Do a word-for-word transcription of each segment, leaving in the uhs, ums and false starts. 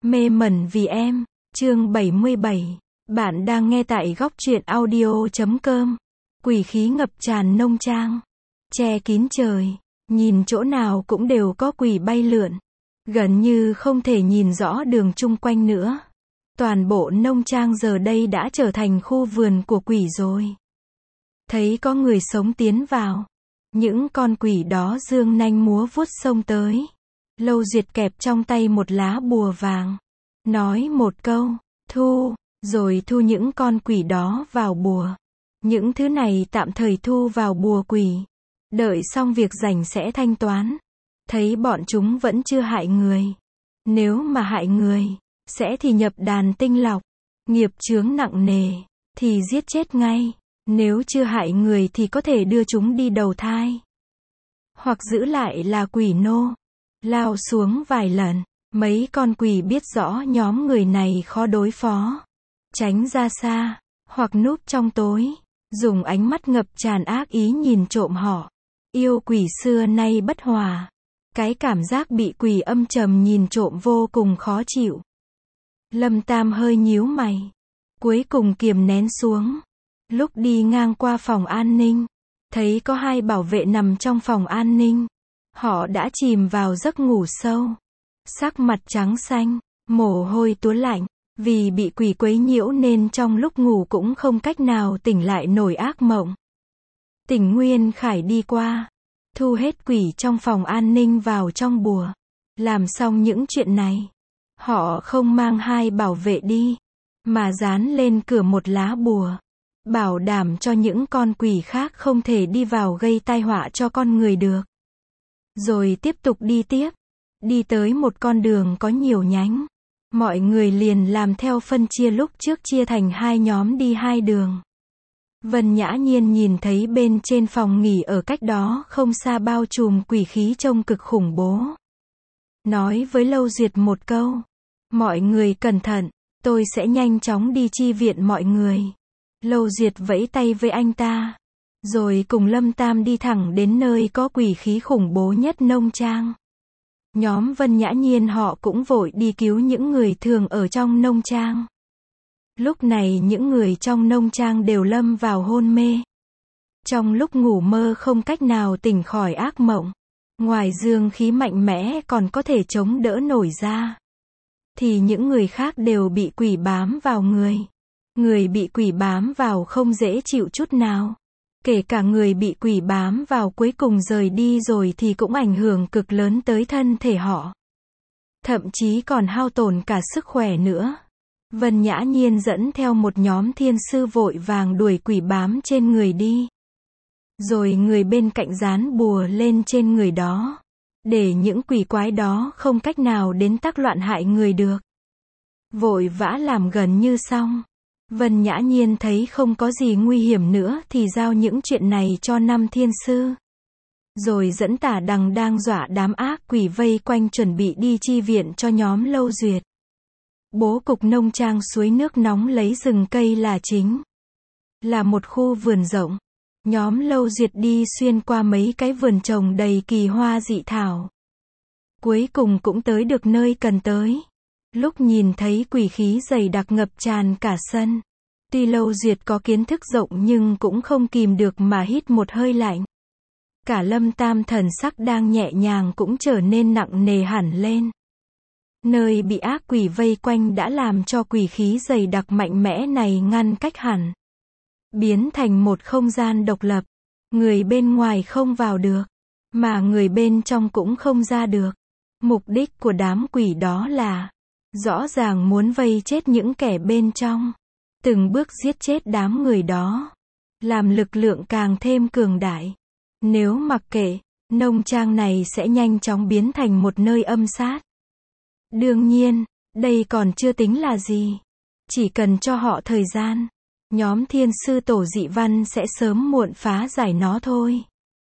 Mê mẩn vì em, chương bảy mươi bảy. Bạn đang nghe tại góc truyện audio chấm com. Quỷ khí ngập tràn nông trang, che kín trời, nhìn chỗ nào cũng đều có quỷ bay lượn, gần như không thể nhìn rõ đường chung quanh nữa. Toàn bộ nông trang giờ đây đã trở thành khu vườn của quỷ rồi. Thấy có người sống tiến vào, những con quỷ đó dương nanh múa vuốt xông tới. Lâu Duyệt kẹp trong tay một lá bùa vàng, nói một câu, thu, rồi thu những con quỷ đó vào bùa. Những thứ này tạm thời thu vào bùa quỷ, đợi xong việc rảnh sẽ thanh toán. Thấy bọn chúng vẫn chưa hại người. Nếu mà hại người, sẽ thì nhập đàn tinh lọc. Nghiệp chướng nặng nề, thì giết chết ngay. Nếu chưa hại người thì có thể đưa chúng đi đầu thai. Hoặc giữ lại là quỷ nô. Lao xuống vài lần, mấy con quỷ biết rõ nhóm người này khó đối phó, tránh ra xa, hoặc núp trong tối, dùng ánh mắt ngập tràn ác ý nhìn trộm họ. Yêu quỷ xưa nay bất hòa, cái cảm giác bị quỷ âm trầm nhìn trộm vô cùng khó chịu. Lâm Tam hơi nhíu mày, cuối cùng kiềm nén xuống. Lúc đi ngang qua phòng an ninh, thấy có hai bảo vệ nằm trong phòng an ninh. Họ đã chìm vào giấc ngủ sâu, sắc mặt trắng xanh, mồ hôi túa lạnh, vì bị quỷ quấy nhiễu nên trong lúc ngủ cũng không cách nào tỉnh lại nổi ác mộng. Tỉnh Nguyên Khải đi qua, thu hết quỷ trong phòng an ninh vào trong bùa. Làm xong những chuyện này, họ không mang hai bảo vệ đi, mà dán lên cửa một lá bùa, bảo đảm cho những con quỷ khác không thể đi vào gây tai họa cho con người được. Rồi tiếp tục đi tiếp, đi tới một con đường có nhiều nhánh. Mọi người liền làm theo phân chia lúc trước chia thành hai nhóm đi hai đường. Vân Nhã Nhiên nhìn thấy bên trên phòng nghỉ ở cách đó không xa bao trùm quỷ khí trông cực khủng bố. Nói với Lâu Duyệt một câu, mọi người cẩn thận, tôi sẽ nhanh chóng đi chi viện mọi người. Lâu Duyệt vẫy tay với anh ta, rồi cùng Lâm Tam đi thẳng đến nơi có quỷ khí khủng bố nhất nông trang. Nhóm Vân Nhã Nhiên họ cũng vội đi cứu những người thường ở trong nông trang. Lúc này những người trong nông trang đều lâm vào hôn mê. Trong lúc ngủ mơ không cách nào tỉnh khỏi ác mộng, ngoài dương khí mạnh mẽ còn có thể chống đỡ nổi ra, thì những người khác đều bị quỷ bám vào người. Người bị quỷ bám vào không dễ chịu chút nào. Kể cả người bị quỷ bám vào cuối cùng rời đi rồi thì cũng ảnh hưởng cực lớn tới thân thể họ. Thậm chí còn hao tổn cả sức khỏe nữa. Vân Nhã Nhiên dẫn theo một nhóm thiên sư vội vàng đuổi quỷ bám trên người đi. Rồi người bên cạnh dán bùa lên trên người đó, để những quỷ quái đó không cách nào đến tác loạn hại người được. Vội vã làm gần như xong. Vân Nhã Nhiên thấy không có gì nguy hiểm nữa thì giao những chuyện này cho năm thiên sư. Rồi dẫn Tả Đằng đang dọa đám ác quỷ vây quanh chuẩn bị đi chi viện cho nhóm Lâu Duyệt. Bố cục nông trang suối nước nóng lấy rừng cây là chính. Là một khu vườn rộng. Nhóm Lâu Duyệt đi xuyên qua mấy cái vườn trồng đầy kỳ hoa dị thảo. Cuối cùng cũng tới được nơi cần tới. Lúc nhìn thấy quỷ khí dày đặc ngập tràn cả sân, tuy Lâu Duyệt có kiến thức rộng nhưng cũng không kìm được mà hít một hơi lạnh. Cả Lâm Tam thần sắc đang nhẹ nhàng cũng trở nên nặng nề hẳn lên. Nơi bị ác quỷ vây quanh đã làm cho quỷ khí dày đặc mạnh mẽ này ngăn cách hẳn, biến thành một không gian độc lập. Người bên ngoài không vào được, mà người bên trong cũng không ra được. Mục đích của đám quỷ đó là rõ ràng muốn vây chết những kẻ bên trong, từng bước giết chết đám người đó, làm lực lượng càng thêm cường đại. Nếu mặc kệ, nông trang này sẽ nhanh chóng biến thành một nơi âm sát. Đương nhiên, đây còn chưa tính là gì. Chỉ cần cho họ thời gian, nhóm thiên sư tổ dị văn sẽ sớm muộn phá giải nó thôi.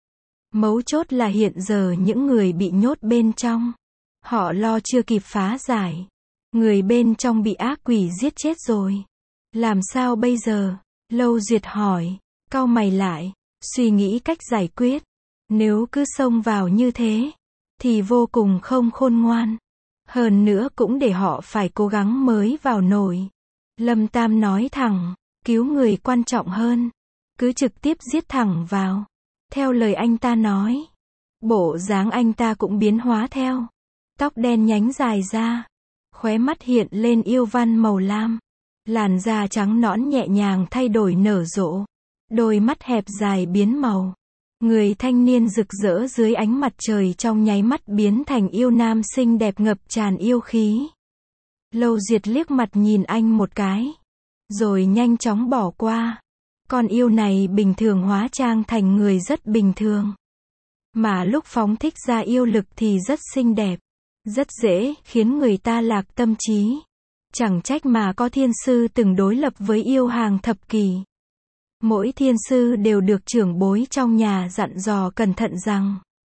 Mấu chốt là hiện giờ những người bị nhốt bên trong, họ lo chưa kịp phá giải. Người bên trong bị ác quỷ giết chết rồi. Làm sao bây giờ? Lâu Duyệt hỏi, cau mày lại, suy nghĩ cách giải quyết. Nếu cứ xông vào như thế, thì vô cùng không khôn ngoan. Hơn nữa cũng để họ phải cố gắng mới vào nổi. Lâm Tam nói thẳng, cứu người quan trọng hơn. Cứ trực tiếp giết thẳng vào. Theo lời anh ta nói. Bộ dáng anh ta cũng biến hóa theo. Tóc đen nhánh dài ra. Khóe mắt hiện lên yêu văn màu lam. Làn da trắng nõn nhẹ nhàng thay đổi nở rộ. Đôi mắt hẹp dài biến màu. Người thanh niên rực rỡ dưới ánh mặt trời trong nháy mắt biến thành yêu nam xinh đẹp ngập tràn yêu khí. Lâu Duyệt liếc mặt nhìn anh một cái. Rồi nhanh chóng bỏ qua. Con yêu này bình thường hóa trang thành người rất bình thường. Mà lúc phóng thích ra yêu lực thì rất xinh đẹp. Rất dễ khiến người ta lạc tâm trí. Chẳng trách mà có thiên sư từng đối lập với yêu hàng thập kỳ. Mỗi thiên sư đều được trưởng bối trong nhà dặn dò cẩn thận rằng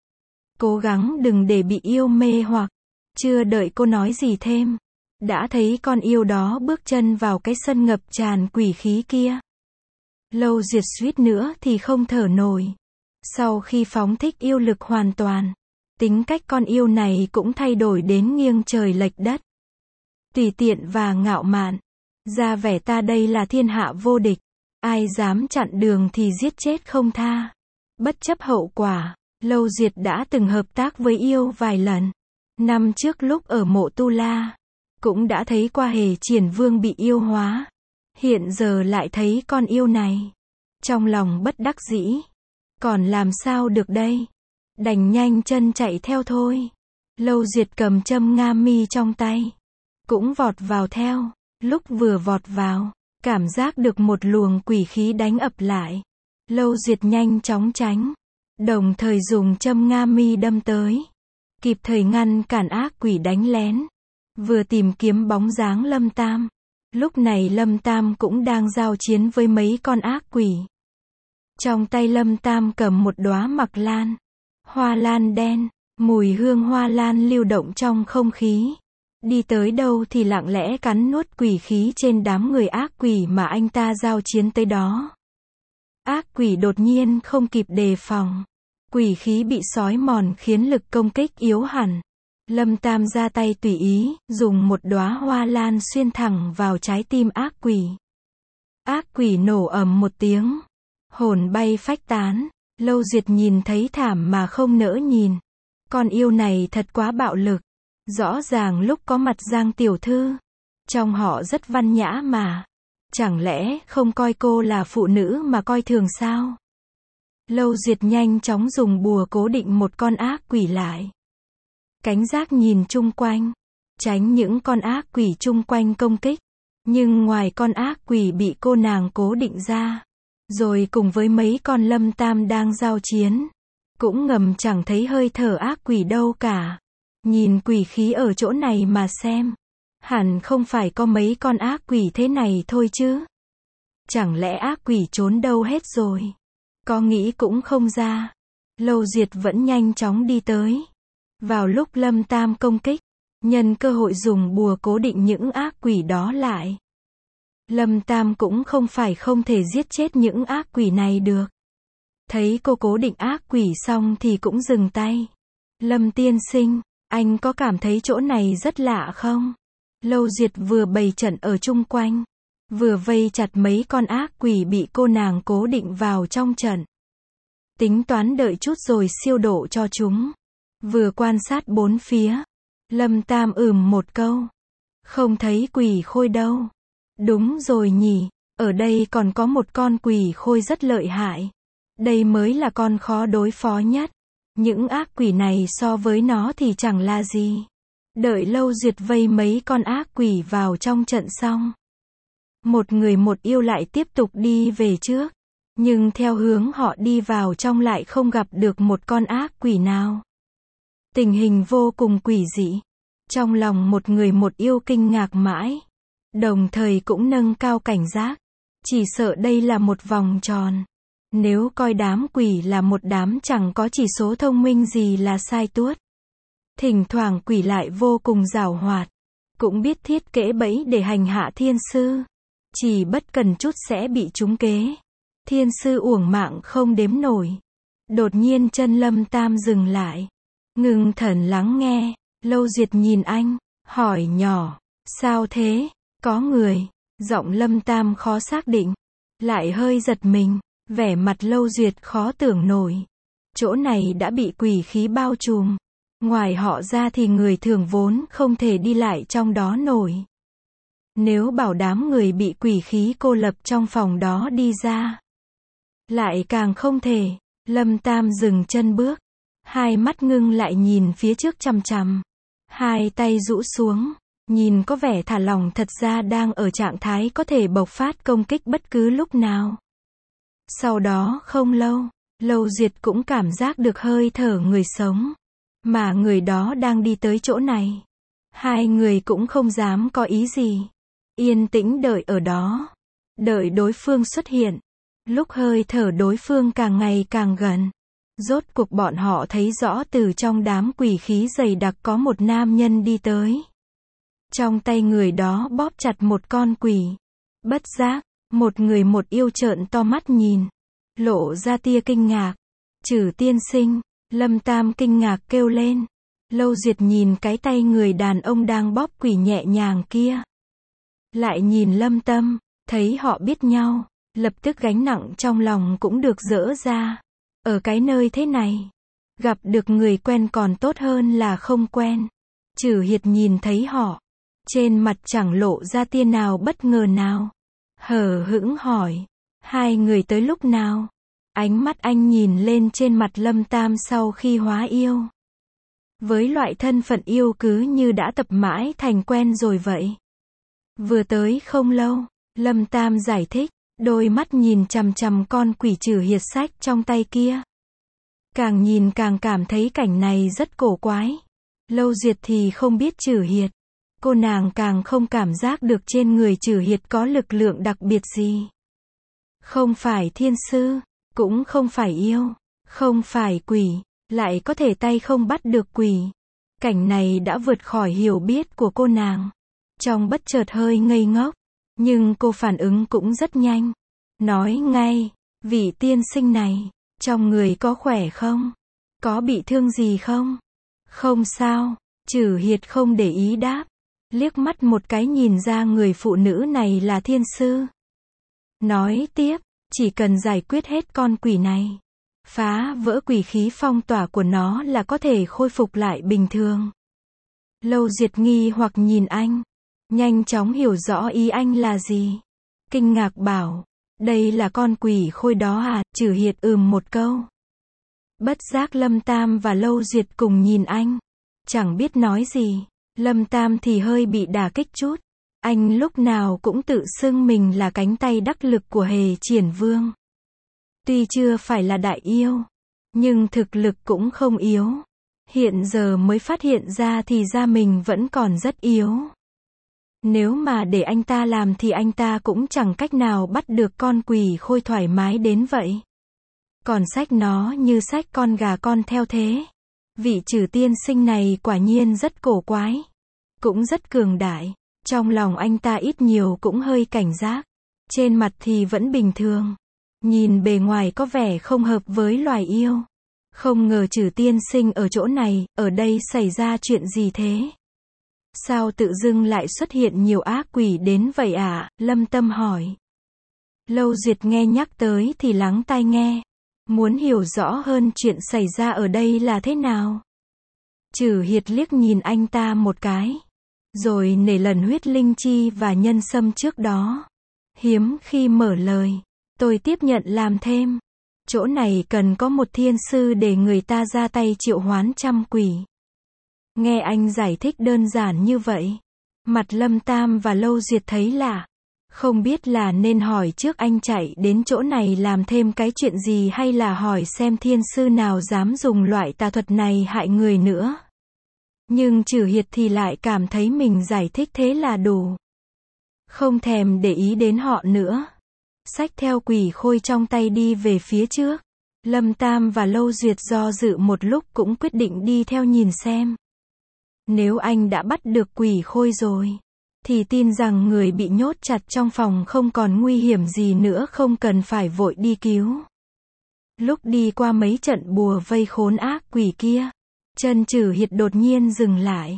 cố gắng đừng để bị yêu mê hoặc. Chưa đợi cô nói gì thêm, đã thấy con yêu đó bước chân vào cái sân ngập tràn quỷ khí kia. Lâu Duyệt suýt nữa thì không thở nổi. Sau khi phóng thích yêu lực hoàn toàn, tính cách con yêu này cũng thay đổi đến nghiêng trời lệch đất. Tùy tiện và ngạo mạn. Ra vẻ ta đây là thiên hạ vô địch. Ai dám chặn đường thì giết chết không tha. Bất chấp hậu quả, Lâu Duyệt đã từng hợp tác với yêu vài lần. Năm trước lúc ở mộ Tu La, cũng đã thấy qua Hề Triển Vương bị yêu hóa. Hiện giờ lại thấy con yêu này. Trong lòng bất đắc dĩ. Còn làm sao được đây? Đành nhanh chân chạy theo thôi. Lâu Duyệt cầm châm nga mi trong tay. Cũng vọt vào theo. Lúc vừa vọt vào, cảm giác được một luồng quỷ khí đánh ập lại. Lâu Duyệt nhanh chóng tránh. Đồng thời dùng châm nga mi đâm tới. Kịp thời ngăn cản ác quỷ đánh lén. Vừa tìm kiếm bóng dáng Lâm Tam. Lúc này Lâm Tam cũng đang giao chiến với mấy con ác quỷ. Trong tay Lâm Tam cầm một đóa mặc lan. Hoa lan đen, mùi hương hoa lan lưu động trong không khí. Đi tới đâu thì lặng lẽ cắn nuốt quỷ khí trên đám người ác quỷ mà anh ta giao chiến tới đó. Ác quỷ đột nhiên không kịp đề phòng. Quỷ khí bị xói mòn khiến lực công kích yếu hẳn. Lâm Tam ra tay tùy ý, dùng một đóa hoa lan xuyên thẳng vào trái tim ác quỷ. Ác quỷ nổ ầm một tiếng. Hồn bay phách tán. Lâu Duyệt nhìn thấy thảm mà không nỡ nhìn. Con yêu này thật quá bạo lực. Rõ ràng lúc có mặt Giang tiểu thư, trong họ rất văn nhã mà. Chẳng lẽ không coi cô là phụ nữ mà coi thường sao? Lâu Duyệt nhanh chóng dùng bùa cố định một con ác quỷ lại. Cánh giác nhìn chung quanh, tránh những con ác quỷ chung quanh công kích. Nhưng ngoài con ác quỷ bị cô nàng cố định ra, rồi cùng với mấy con Lâm Tam đang giao chiến, cũng ngầm chẳng thấy hơi thở ác quỷ đâu cả. Nhìn quỷ khí ở chỗ này mà xem. Hẳn không phải có mấy con ác quỷ thế này thôi chứ. Chẳng lẽ ác quỷ trốn đâu hết rồi? Có nghĩ cũng không ra. Lâu Duyệt vẫn nhanh chóng đi tới. Vào lúc Lâm Tam công kích, nhân cơ hội dùng bùa cố định những ác quỷ đó lại. Lâm Tam cũng không phải không thể giết chết những ác quỷ này được. Thấy cô cố định ác quỷ xong thì cũng dừng tay. Lâm tiên sinh, anh có cảm thấy chỗ này rất lạ không? Lâu Duyệt vừa bày trận ở chung quanh, vừa vây chặt mấy con ác quỷ bị cô nàng cố định vào trong trận. Tính toán đợi chút rồi siêu độ cho chúng. Vừa quan sát bốn phía, Lâm Tam ừm một câu. Không thấy quỷ khôi đâu. Đúng rồi nhỉ, ở đây còn có một con quỷ khôi rất lợi hại. Đây mới là con khó đối phó nhất. Những ác quỷ này so với nó thì chẳng là gì. Đợi Lâu Duyệt vây mấy con ác quỷ vào trong trận xong. Một người một yêu lại tiếp tục đi về trước. Nhưng theo hướng họ đi vào trong lại không gặp được một con ác quỷ nào. Tình hình vô cùng quỷ dị. Trong lòng một người một yêu kinh ngạc mãi. Đồng thời cũng nâng cao cảnh giác. Chỉ sợ đây là một vòng tròn. Nếu coi đám quỷ là một đám chẳng có chỉ số thông minh gì là sai tuốt. Thỉnh thoảng quỷ lại vô cùng giảo hoạt. Cũng biết thiết kế bẫy để hành hạ thiên sư. Chỉ bất cần chút sẽ bị trúng kế. Thiên sư uổng mạng không đếm nổi. Đột nhiên chân Lâm Tam dừng lại. Ngừng thần lắng nghe. Lâu Duyệt nhìn anh. hỏi nhỏ, sao thế, có người, giọng Lâm Tam khó xác định, lại hơi giật mình, vẻ mặt Lâu Duyệt khó tưởng nổi. Chỗ này đã bị quỷ khí bao trùm, ngoài họ ra thì người thường vốn không thể đi lại trong đó nổi. Nếu bảo đám người bị quỷ khí cô lập trong phòng đó đi ra, lại càng không thể. Lâm Tam dừng chân bước, hai mắt ngưng lại nhìn phía trước chằm chằm, hai tay rũ xuống, nhìn có vẻ thả lỏng, thật ra đang ở trạng thái có thể bộc phát công kích bất cứ lúc nào. Sau đó không lâu, Lâu Duyệt cũng cảm giác được hơi thở người sống, mà người đó đang đi tới chỗ này. Hai người cũng không dám có ý gì, yên tĩnh đợi ở đó, đợi đối phương xuất hiện. Lúc hơi thở đối phương càng ngày càng gần, rốt cuộc bọn họ thấy rõ từ trong đám quỷ khí dày đặc có một nam nhân đi tới. Trong tay người đó bóp chặt một con quỷ. Bất giác, một người một yêu trợn to mắt nhìn, lộ ra tia kinh ngạc. Trừ tiên sinh, Lâm Tam kinh ngạc kêu lên. Lâu Duyệt nhìn cái tay người đàn ông đang bóp quỷ nhẹ nhàng kia, lại nhìn Lâm Tâm, thấy họ biết nhau, lập tức gánh nặng trong lòng cũng được dỡ ra. Ở cái nơi thế này, gặp được người quen còn tốt hơn là không quen. Trừ Hiệt nhìn thấy họ, trên mặt chẳng lộ ra tia nào bất ngờ nào, hờ hững hỏi, hai người tới lúc nào? Ánh mắt anh nhìn lên trên mặt Lâm Tam sau khi hóa yêu. Với loại thân phận yêu cứ như đã tập mãi thành quen rồi vậy. Vừa tới không lâu, Lâm Tam giải thích, đôi mắt nhìn chằm chằm con quỷ Trừ Hiệt sách trong tay kia. Càng nhìn càng cảm thấy cảnh này rất cổ quái. Lâu Duyệt thì không biết Trừ Hiệt, cô nàng càng không cảm giác được trên người Trừ Hiệt có lực lượng đặc biệt gì. Không phải thiên sư, cũng không phải yêu, không phải quỷ, lại có thể tay không bắt được quỷ. Cảnh này đã vượt khỏi hiểu biết của cô nàng. Trong bất chợt hơi ngây ngốc, nhưng cô phản ứng cũng rất nhanh. Nói ngay, vị tiên sinh này, trong người có khỏe không? Có bị thương gì không? Không sao, Trừ Hiệt không để ý đáp. Liếc mắt một cái nhìn ra người phụ nữ này là thiên sư. Nói tiếp, chỉ cần giải quyết hết con quỷ này, phá vỡ quỷ khí phong tỏa của nó là có thể khôi phục lại bình thường. Lâu Duyệt nghi hoặc nhìn anh, nhanh chóng hiểu rõ ý anh là gì. Kinh ngạc bảo, đây là con quỷ khôi đó à? Trừ Hiệt ừm một câu. Bất giác Lâm Tam và Lâu Duyệt cùng nhìn anh, chẳng biết nói gì. Lâm Tam thì hơi bị đả kích chút. Anh lúc nào cũng tự xưng mình là cánh tay đắc lực của Hề Triển Vương. Tuy chưa phải là đại yêu, nhưng thực lực cũng không yếu. Hiện giờ mới phát hiện ra thì ra mình vẫn còn rất yếu. Nếu mà để anh ta làm thì anh ta cũng chẳng cách nào bắt được con quỷ khôi thoải mái đến vậy. Còn xách nó như xách con gà con theo thế. Vị Trừ tiên sinh này quả nhiên rất cổ quái, cũng rất cường đại. Trong lòng anh ta ít nhiều cũng hơi cảnh giác. Trên mặt thì vẫn bình thường, nhìn bề ngoài có vẻ không hợp với loài yêu. Không ngờ Trừ tiên sinh ở chỗ này, ở đây xảy ra chuyện gì thế? Sao tự dưng lại xuất hiện nhiều ác quỷ đến vậy ạ? À? Lâm Tâm hỏi. Lâu Duyệt nghe nhắc tới thì lắng tai nghe, muốn hiểu rõ hơn chuyện xảy ra ở đây là thế nào. Trừ Hiệt liếc nhìn anh ta một cái, rồi nể lần huyết linh chi và nhân sâm trước đó. Hiếm khi mở lời, tôi tiếp nhận làm thêm. Chỗ này cần có một thiên sư để người ta ra tay triệu hoán trăm quỷ. Nghe anh giải thích đơn giản như vậy, mặt Lâm Tam và Lâu Duyệt thấy lạ. Không biết là nên hỏi trước anh chạy đến chỗ này làm thêm cái chuyện gì, hay là hỏi xem thiên sư nào dám dùng loại tà thuật này hại người nữa. Nhưng Trừ Hiệt thì lại cảm thấy mình giải thích thế là đủ, không thèm để ý đến họ nữa. Xách theo quỷ khôi trong tay đi về phía trước. Lâm Tam và Lâu Duyệt do dự một lúc cũng quyết định đi theo nhìn xem. Nếu anh đã bắt được quỷ khôi rồi, thì tin rằng người bị nhốt chặt trong phòng không còn nguy hiểm gì nữa, không cần phải vội đi cứu. Lúc đi qua mấy trận bùa vây khốn ác quỷ kia, chân Trừ Hiệt đột nhiên dừng lại.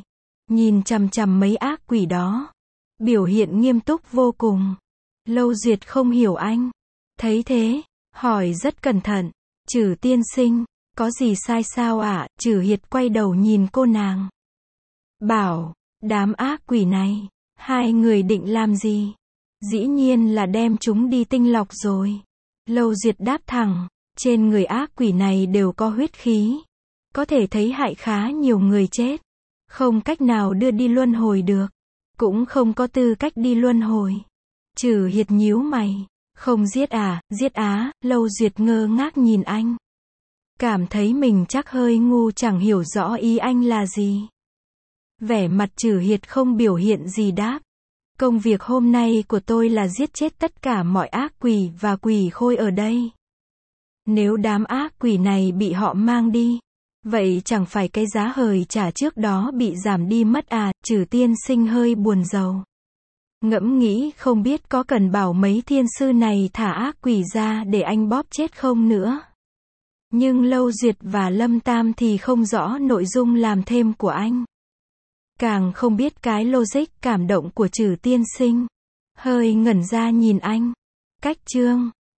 nhìn chằm chằm mấy ác quỷ đó. Biểu hiện nghiêm túc vô cùng. Lâu Duyệt không hiểu anh. Thấy thế, hỏi rất cẩn thận. Trử tiên sinh, có gì sai sao ạ? À? Trử Hiệt quay đầu nhìn cô nàng. Bảo, đám ác quỷ này, hai người định làm gì? Dĩ nhiên là đem chúng đi tinh lọc rồi. Lâu Duyệt đáp thẳng, trên người ác quỷ này đều có huyết khí. Có thể thấy hại khá nhiều người chết. Không cách nào đưa đi luân hồi được. Cũng không có tư cách đi luân hồi. Trử Hiệt nhíu mày. Không giết à, giết á, Lâu Duyệt ngơ ngác nhìn anh. Cảm thấy mình chắc hơi ngu chẳng hiểu rõ ý anh là gì. Vẻ mặt Trử Hiệt không biểu hiện gì đáp. Công việc hôm nay của tôi là giết chết tất cả mọi ác quỷ và quỷ khôi ở đây. Nếu đám ác quỷ này bị họ mang đi, vậy chẳng phải cái giá hời trả trước đó bị giảm đi mất à? Trử tiên sinh hơi buồn rầu. Ngẫm nghĩ không biết có cần bảo mấy thiên sư này thả ác quỷ ra để anh bóp chết không nữa. Nhưng Lâu Duyệt và Lâm Tam thì không rõ nội dung làm thêm của anh. Càng không biết cái logic cảm động của Trử tiên sinh. Hơi ngẩn ra nhìn anh. Cách chương